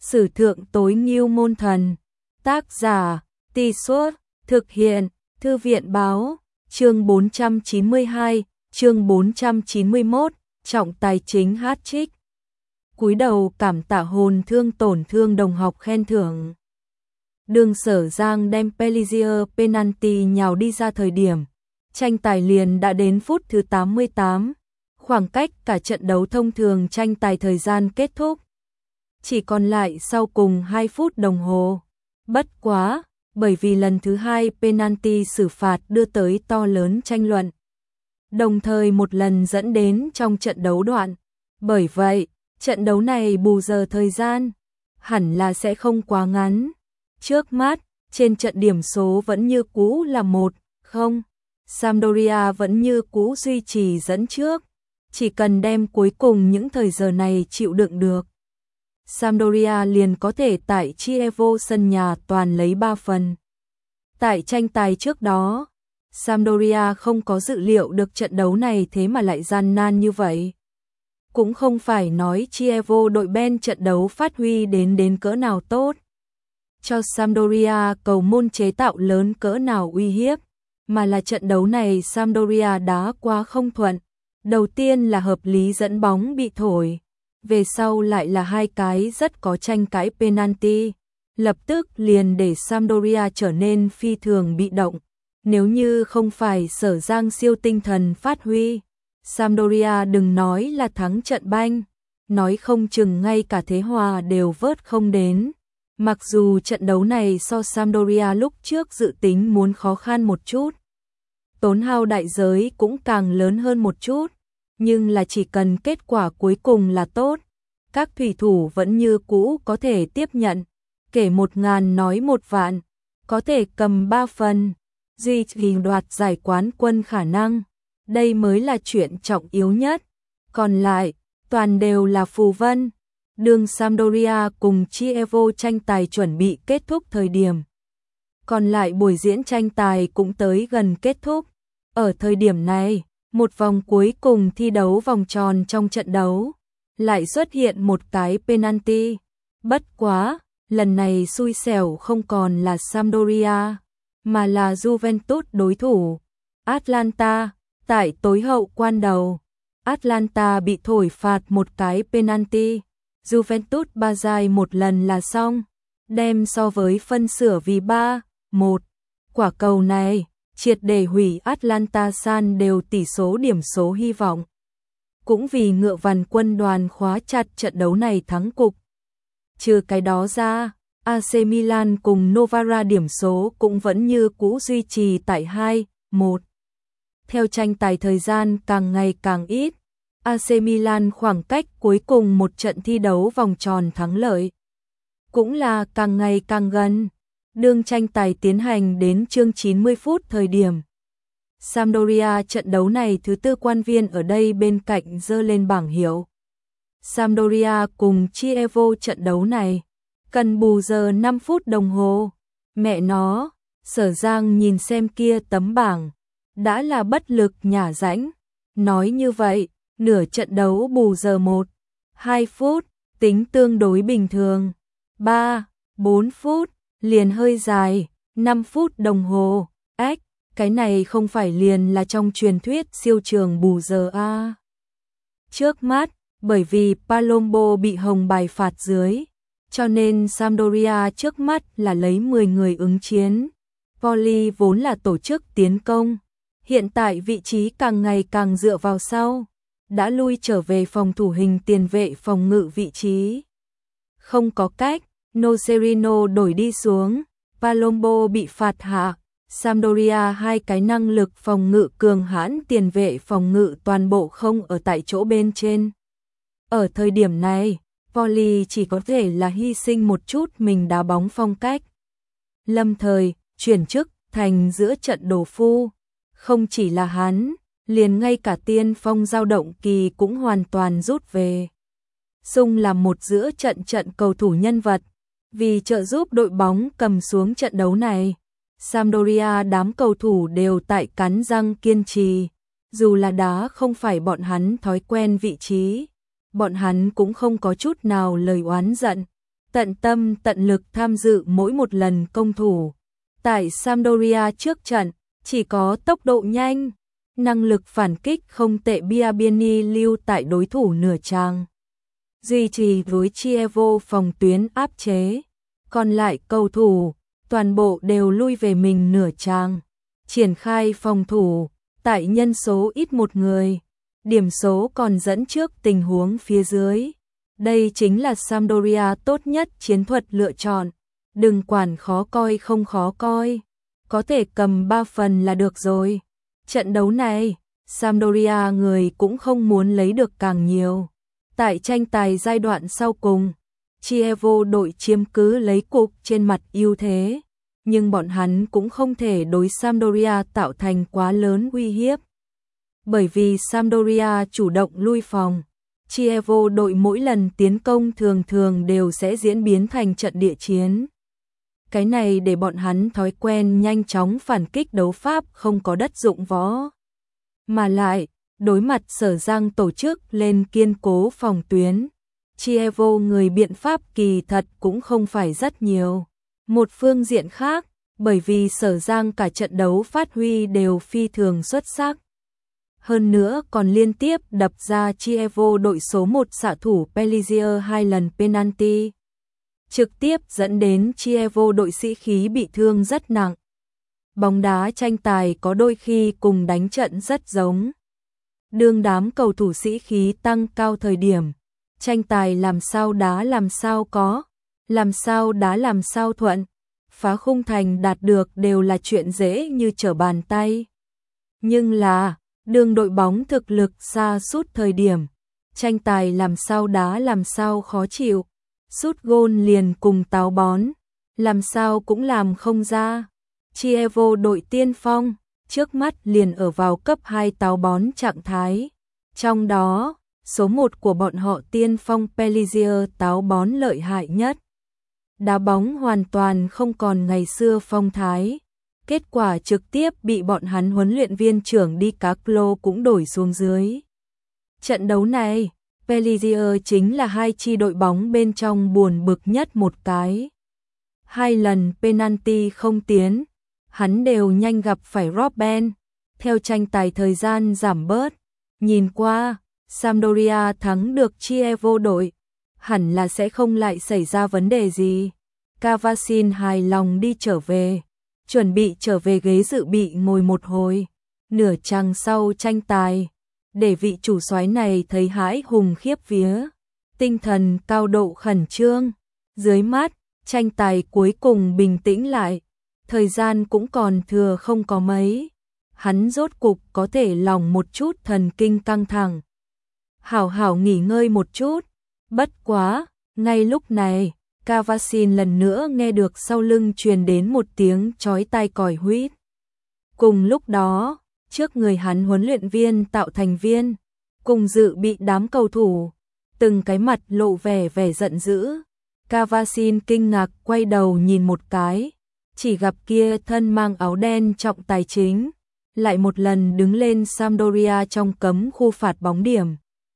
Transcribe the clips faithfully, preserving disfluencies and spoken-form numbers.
Sử thượng tối ngưu môn thần. Tác giả, Tì Suốt, thực hiện, Thư viện báo, chương bốn trăm chín mươi hai, chương bốn trăm chín mươi mốt, trọng tài chính hát trích. Cúi đầu cảm tạ hồn thương tổn thương đồng học khen thưởng. Đường Sở Giang đem Pellissier penalty nhào đi ra thời điểm. Tranh tài liền đã đến phút thứ tám mươi tám. Khoảng cách cả trận đấu thông thường tranh tài thời gian kết thúc. Chỉ còn lại sau cùng hai phút đồng hồ. Bất quá, bởi vì lần thứ hai penalty xử phạt đưa tới to lớn tranh luận. Đồng thời một lần dẫn đến trong trận đấu đoạn. Bởi vậy, trận đấu này bù giờ thời gian, hẳn là sẽ không quá ngắn. Trước mắt, trên trận điểm số vẫn như cũ là một không. Sampdoria vẫn như cũ duy trì dẫn trước. Chỉ cần đem cuối cùng những thời giờ này chịu đựng được. Sampdoria liền có thể tại Chievo sân nhà toàn lấy ba phần. Tại tranh tài trước đó, Sampdoria không có dự liệu được trận đấu này thế mà lại gian nan như vậy. Cũng không phải nói Chievo đội Ben trận đấu phát huy đến đến cỡ nào tốt. Cho Sampdoria cầu môn chế tạo lớn cỡ nào uy hiếp, mà là trận đấu này Sampdoria đá quá không thuận. Đầu tiên là hợp lý dẫn bóng bị thổi, về sau lại là hai cái rất có tranh cãi penalty, lập tức liền để Sampdoria trở nên phi thường bị động. Nếu như không phải Sở Giang siêu tinh thần phát huy, Sampdoria đừng nói là thắng trận banh, nói không chừng ngay cả thế hòa đều vớt không đến. Mặc dù trận đấu này so Sampdoria lúc trước dự tính muốn khó khăn một chút, tốn hao đại giới cũng càng lớn hơn một chút, nhưng là chỉ cần kết quả cuối cùng là tốt, các thủy thủ vẫn như cũ có thể tiếp nhận, kể một ngàn nói một vạn, có thể cầm ba phần, duy trì đoạt giải quán quân khả năng, đây mới là chuyện trọng yếu nhất, còn lại, toàn đều là phù vân. Đường Sampdoria cùng Chievo tranh tài chuẩn bị kết thúc thời điểm. Còn lại buổi diễn tranh tài cũng tới gần kết thúc. Ở thời điểm này, một vòng cuối cùng thi đấu vòng tròn trong trận đấu, lại xuất hiện một cái penalty. Bất quá, lần này xui xẻo không còn là Sampdoria, mà là Juventus đối thủ. Atalanta, tại tối hậu quan đầu, Atalanta bị thổi phạt một cái penalty. Juventus ba giây một lần là xong, đem so với phân sửa vì ba một. Quả cầu này, triệt để hủy Atalanta san đều tỷ số điểm số hy vọng. Cũng vì ngựa vằn quân đoàn khóa chặt trận đấu này thắng cục. Trừ cái đó ra, a xê Milan cùng Novara điểm số cũng vẫn như cũ duy trì tại hai một. Theo tranh tài thời gian càng ngày càng ít, a xê Milan khoảng cách cuối cùng một trận thi đấu vòng tròn thắng lợi cũng là càng ngày càng gần. Đương tranh tài tiến hành đến chương chín mươi phút thời điểm, Sampdoria trận đấu này thứ tư quan viên ở đây bên cạnh giơ lên bảng hiệu. Sampdoria cùng Chievo trận đấu này cần bù giờ năm phút đồng hồ. Mẹ nó, Sở Giang nhìn xem kia tấm bảng, đã là bất lực nhả rãnh. Nói như vậy, nửa trận đấu bù giờ một, hai phút, tính tương đối bình thường. ba, bốn phút, liền hơi dài, năm phút đồng hồ. Ách, cái này không phải liền là trong truyền thuyết siêu trường bù giờ a. Trước mắt, bởi vì Palombo bị hồng bài phạt dưới, cho nên Sampdoria trước mắt là lấy mười người ứng chiến. Poli vốn là tổ chức tiến công, hiện tại vị trí càng ngày càng dựa vào sau, đã lui trở về phòng thủ hình tiền vệ phòng ngự vị trí. Không có cách, Nocerino đổi đi xuống, Palombo bị phạt hạ, Sampdoria hai cái năng lực phòng ngự cường hãn tiền vệ phòng ngự toàn bộ không ở tại chỗ bên trên. Ở thời điểm này, Poli chỉ có thể là hy sinh một chút mình đá bóng phong cách. Lâm thời, chuyển chức thành giữa trận đồ phu, không chỉ là hắn, liền ngay cả tiên phong giao động kỳ cũng hoàn toàn rút về. Sung là một giữa trận trận cầu thủ nhân vật, vì trợ giúp đội bóng cầm xuống trận đấu này. Sampdoria đám cầu thủ đều tại cắn răng kiên trì, dù là đá không phải bọn hắn thói quen vị trí, bọn hắn cũng không có chút nào lời oán giận, tận tâm tận lực tham dự mỗi một lần công thủ. Tại Sampdoria trước trận, chỉ có tốc độ nhanh, năng lực phản kích không tệ Biabiany lưu tại đối thủ nửa chàng. Duy trì với Chievo phòng tuyến áp chế, còn lại cầu thủ, toàn bộ đều lui về mình nửa chàng. Triển khai phòng thủ, tại nhân số ít một người, điểm số còn dẫn trước tình huống phía dưới. Đây chính là Sampdoria tốt nhất chiến thuật lựa chọn, đừng quản khó coi không khó coi, có thể cầm ba phần là được rồi. Trận đấu này, Sampdoria người cũng không muốn lấy được càng nhiều. Tại tranh tài giai đoạn sau cùng, Chievo đội chiếm cứ lấy cục trên mặt ưu thế, nhưng bọn hắn cũng không thể đối Sampdoria tạo thành quá lớn uy hiếp. Bởi vì Sampdoria chủ động lui phòng, Chievo đội mỗi lần tiến công thường thường đều sẽ diễn biến thành trận địa chiến. Cái này để bọn hắn thói quen nhanh chóng phản kích đấu pháp không có đất dụng võ. Mà lại, đối mặt Sở Giang tổ chức lên kiên cố phòng tuyến, Chievo người biện pháp kỳ thật cũng không phải rất nhiều. Một phương diện khác, bởi vì Sở Giang cả trận đấu phát huy đều phi thường xuất sắc. Hơn nữa còn liên tiếp đập ra Chievo đội số một xạ thủ Pellissier hai lần penalty, trực tiếp dẫn đến Chievo đội sĩ khí bị thương rất nặng. Bóng đá tranh tài có đôi khi cùng đánh trận rất giống. Đương đám cầu thủ sĩ khí tăng cao thời điểm, tranh tài làm sao đá làm sao có, làm sao đá làm sao thuận, phá khung thành đạt được đều là chuyện dễ như trở bàn tay. Nhưng là, đương đội bóng thực lực sa sút thời điểm, tranh tài làm sao đá làm sao khó chịu, sút gôn liền cùng táo bón, làm sao cũng làm không ra. Chievo đội tiên phong, trước mắt liền ở vào cấp hai táo bón trạng thái. Trong đó, số một của bọn họ tiên phong Pellissier táo bón lợi hại nhất. Đá bóng hoàn toàn không còn ngày xưa phong thái. Kết quả trực tiếp bị bọn hắn huấn luyện viên trưởng Di Carlo cũng đổi xuống dưới. Trận đấu này, Pellissier chính là hai chi đội bóng bên trong buồn bực nhất một cái. Hai lần penalty không tiến, hắn đều nhanh gặp phải Robben. Theo tranh tài thời gian giảm bớt, nhìn qua, Sampdoria thắng được Chievo đội, hẳn là sẽ không lại xảy ra vấn đề gì. Cavasin hài lòng đi trở về, chuẩn bị trở về ghế dự bị ngồi một hồi. Nửa chặng sau tranh tài, để vị chủ soái này thấy hãi hùng khiếp vía, tinh thần cao độ khẩn trương. Dưới mắt, tranh tài cuối cùng bình tĩnh lại, thời gian cũng còn thừa không có mấy. Hắn rốt cục có thể lòng một chút thần kinh căng thẳng, hảo hảo nghỉ ngơi một chút. Bất quá, ngay lúc này, Cavasin lần nữa nghe được sau lưng truyền đến một tiếng chói tai còi huýt. Cùng lúc đó, trước người hắn huấn luyện viên tạo thành viên, cùng dự bị đám cầu thủ, từng cái mặt lộ vẻ vẻ giận dữ. Cavasin kinh ngạc quay đầu nhìn một cái, chỉ gặp kia thân mang áo đen trọng tài chính, lại một lần đứng lên Sampdoria trong cấm khu phạt bóng điểm.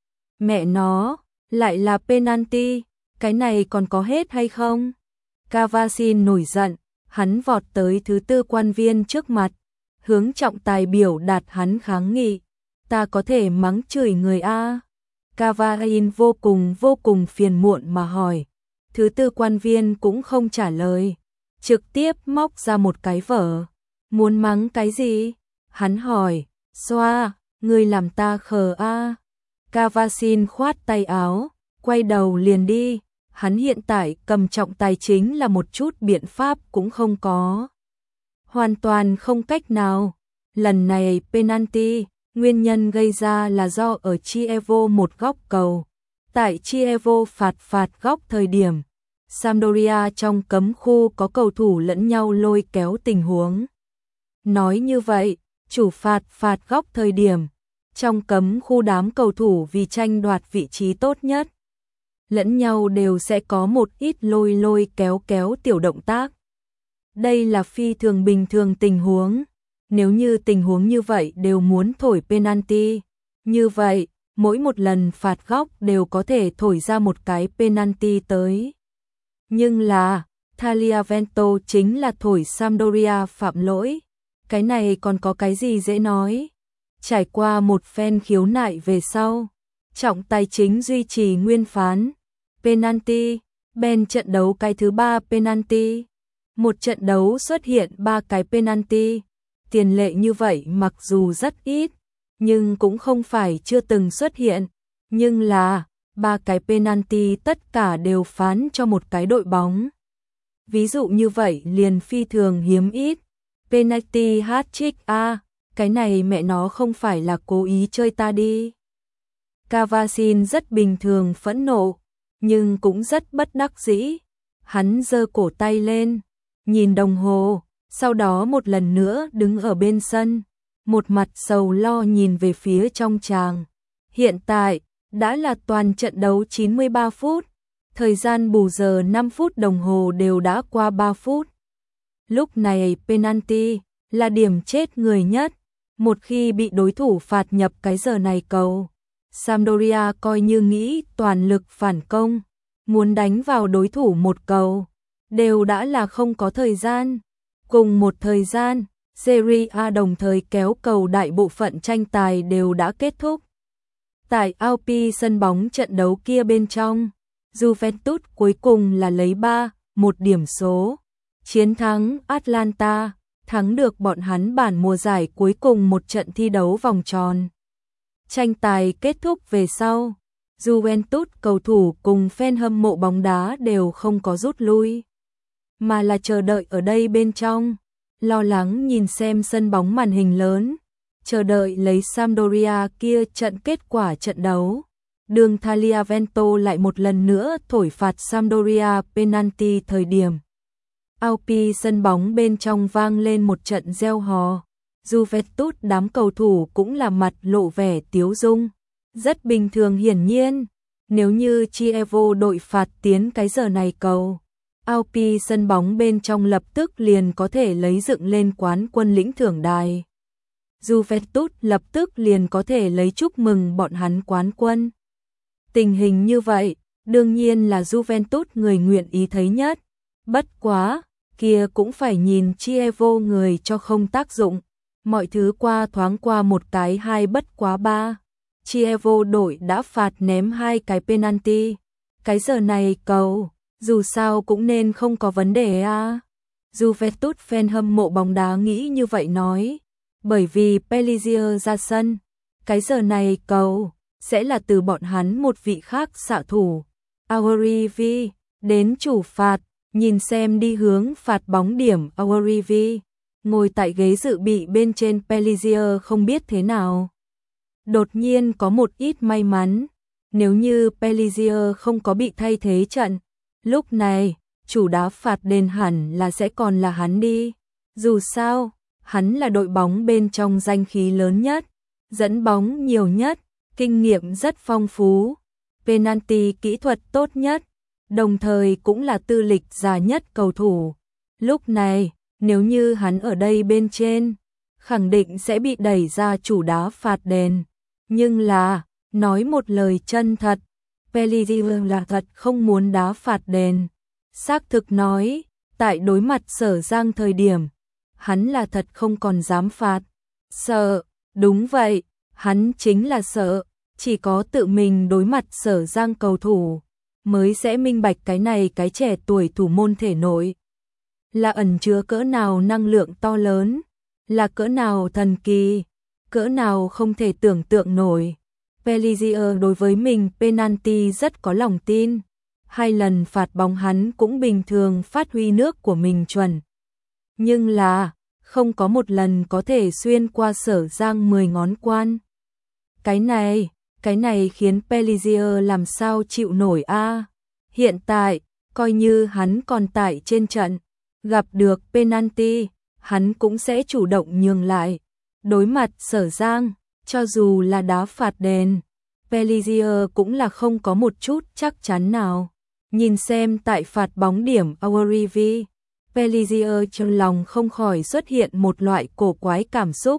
Mẹ nó, lại là penalty, cái này còn có hết hay không? Cavasin nổi giận, hắn vọt tới thứ tư quan viên trước mặt, hướng trọng tài biểu đạt hắn kháng nghị. Ta có thể mắng chửi người a? Cavasin vô cùng vô cùng phiền muộn mà hỏi. Thứ tư quan viên cũng không trả lời, trực tiếp móc ra một cái vở. Muốn mắng cái gì? Hắn hỏi. Xoa, ngươi làm ta khờ a. Cavasin khoát tay áo, quay đầu liền đi. Hắn hiện tại cầm trọng tài chính là một chút biện pháp cũng không có. Hoàn toàn không cách nào. Lần này penalty, nguyên nhân gây ra là do ở Chievo một góc cầu. Tại Chievo phạt phạt góc thời điểm, Sampdoria trong cấm khu có cầu thủ lẫn nhau lôi kéo tình huống. Nói như vậy, chủ phạt phạt góc thời điểm, trong cấm khu đám cầu thủ vì tranh đoạt vị trí tốt nhất, lẫn nhau đều sẽ có một ít lôi lôi kéo kéo tiểu động tác. Đây là phi thường bình thường tình huống. Nếu như tình huống như vậy đều muốn thổi penalty, như vậy, mỗi một lần phạt góc đều có thể thổi ra một cái penalty tới. Nhưng là, Tagliavento chính là thổi Sampdoria phạm lỗi. Cái này còn có cái gì dễ nói. Trải qua một phen khiếu nại về sau, trọng tài chính duy trì nguyên phán. Penalty, Ben trận đấu cái thứ ba penalty. Một trận đấu xuất hiện ba cái penalty. Tiền lệ như vậy mặc dù rất ít, nhưng cũng không phải chưa từng xuất hiện. Nhưng là, ba cái penalty tất cả đều phán cho một cái đội bóng. Ví dụ như vậy liền phi thường hiếm ít. Penalty hat-trick a, cái này mẹ nó không phải là cố ý chơi ta đi. Cavasin rất bình thường phẫn nộ, nhưng cũng rất bất đắc dĩ. Hắn giơ cổ tay lên, nhìn đồng hồ, sau đó một lần nữa đứng ở bên sân, một mặt sầu lo nhìn về phía trong tràng. Hiện tại, đã là toàn trận đấu chín mươi ba phút, thời gian bù giờ năm phút đồng hồ đều đã qua ba phút. Lúc này penalty là điểm chết người nhất, một khi bị đối thủ phạt nhập cái giờ này cầu, Sampdoria coi như nghĩ toàn lực phản công, muốn đánh vào đối thủ một cầu, đều đã là không có thời gian. Cùng một thời gian, Serie A đồng thời kéo cầu đại bộ phận tranh tài đều đã kết thúc. Tại Alpi sân bóng trận đấu kia bên trong, Juventus cuối cùng là lấy ba một điểm số, chiến thắng Atalanta, thắng được bọn hắn bản mùa giải cuối cùng một trận thi đấu vòng tròn. Tranh tài kết thúc về sau, Juventus cầu thủ cùng fan hâm mộ bóng đá đều không có rút lui, mà là chờ đợi ở đây bên trong, lo lắng nhìn xem sân bóng màn hình lớn, chờ đợi lấy Sampdoria kia trận kết quả trận đấu. Đường Tagliavento lại một lần nữa thổi phạt Sampdoria penalty thời điểm. Alpi sân bóng bên trong vang lên một trận reo hò. Juventus đám cầu thủ cũng là mặt lộ vẻ tiếu dung. Rất bình thường hiển nhiên, nếu như Chievo đội phạt tiến cái giờ này cầu, Alpi sân bóng bên trong lập tức liền có thể lấy dựng lên quán quân lĩnh thưởng đài. Juventus lập tức liền có thể lấy chúc mừng bọn hắn quán quân. Tình hình như vậy, đương nhiên là Juventus người nguyện ý thấy nhất. Bất quá, kia cũng phải nhìn Chievo người cho không tác dụng. Mọi thứ qua thoáng qua một cái hai bất quá ba. Chievo đội đã phạt ném hai cái penalty. Cái giờ này cầu, dù sao cũng nên không có vấn đề à. Juventus fan hâm mộ bóng đá nghĩ như vậy nói. Bởi vì Pellissier ra sân, cái giờ này cầu sẽ là từ bọn hắn một vị khác xạ thủ. Aurivi đến chủ phạt, nhìn xem đi hướng phạt bóng điểm Aurivi, ngồi tại ghế dự bị bên trên Pellissier không biết thế nào. Đột nhiên có một ít may mắn, nếu như Pellissier không có bị thay thế trận, lúc này chủ đá phạt đền hẳn là sẽ còn là hắn đi. Dù sao, hắn là đội bóng bên trong danh khí lớn nhất, dẫn bóng nhiều nhất, kinh nghiệm rất phong phú, penalty kỹ thuật tốt nhất, đồng thời cũng là tư lịch già nhất cầu thủ. Lúc này, nếu như hắn ở đây bên trên, khẳng định sẽ bị đẩy ra chủ đá phạt đền. Nhưng là, nói một lời chân thật, Pellissier là thật không muốn đá phạt đền. Xác thực nói, tại đối mặt Sở Giang thời điểm, hắn là thật không còn dám phạt. Sợ, đúng vậy, hắn chính là sợ, chỉ có tự mình đối mặt Sở Giang cầu thủ, mới sẽ minh bạch cái này cái trẻ tuổi thủ môn thể nội. Là ẩn chứa cỡ nào năng lượng to lớn, là cỡ nào thần kỳ, cỡ nào không thể tưởng tượng nổi. Pellissier đối với mình penalty rất có lòng tin, hai lần phạt bóng hắn cũng bình thường phát huy nước của mình chuẩn. Nhưng là, không có một lần có thể xuyên qua Sở Giang mười ngón quan. Cái này, cái này khiến Pellissier làm sao chịu nổi a? Hiện tại, coi như hắn còn tại trên trận, gặp được penalty, hắn cũng sẽ chủ động nhường lại. Đối mặt Sở Giang, cho dù là đá phạt đền, Pellissier cũng là không có một chút chắc chắn nào. Nhìn xem tại phạt bóng điểm Aurivi, Pellissier trong lòng không khỏi xuất hiện một loại cổ quái cảm xúc.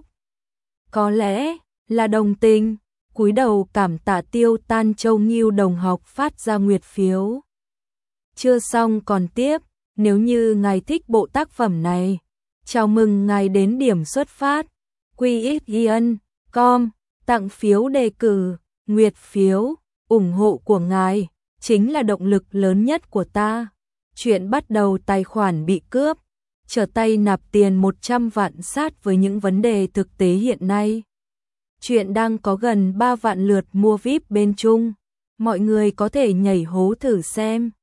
Có lẽ là đồng tình, cúi đầu cảm tạ Tiêu Tan Châu Nghiêu đồng học phát ra nguyệt phiếu. Chưa xong còn tiếp, nếu như ngài thích bộ tác phẩm này, chào mừng ngài đến điểm xuất phát quy ích yên chấm com, tặng phiếu đề cử, nguyệt phiếu, ủng hộ của ngài chính là động lực lớn nhất của ta. Chuyện bắt đầu tài khoản bị cướp, trở tay nạp tiền một trăm vạn sát với những vấn đề thực tế hiện nay. Chuyện đang có gần ba vạn lượt mua vi ai pi bên Trung, mọi người có thể nhảy hố thử xem.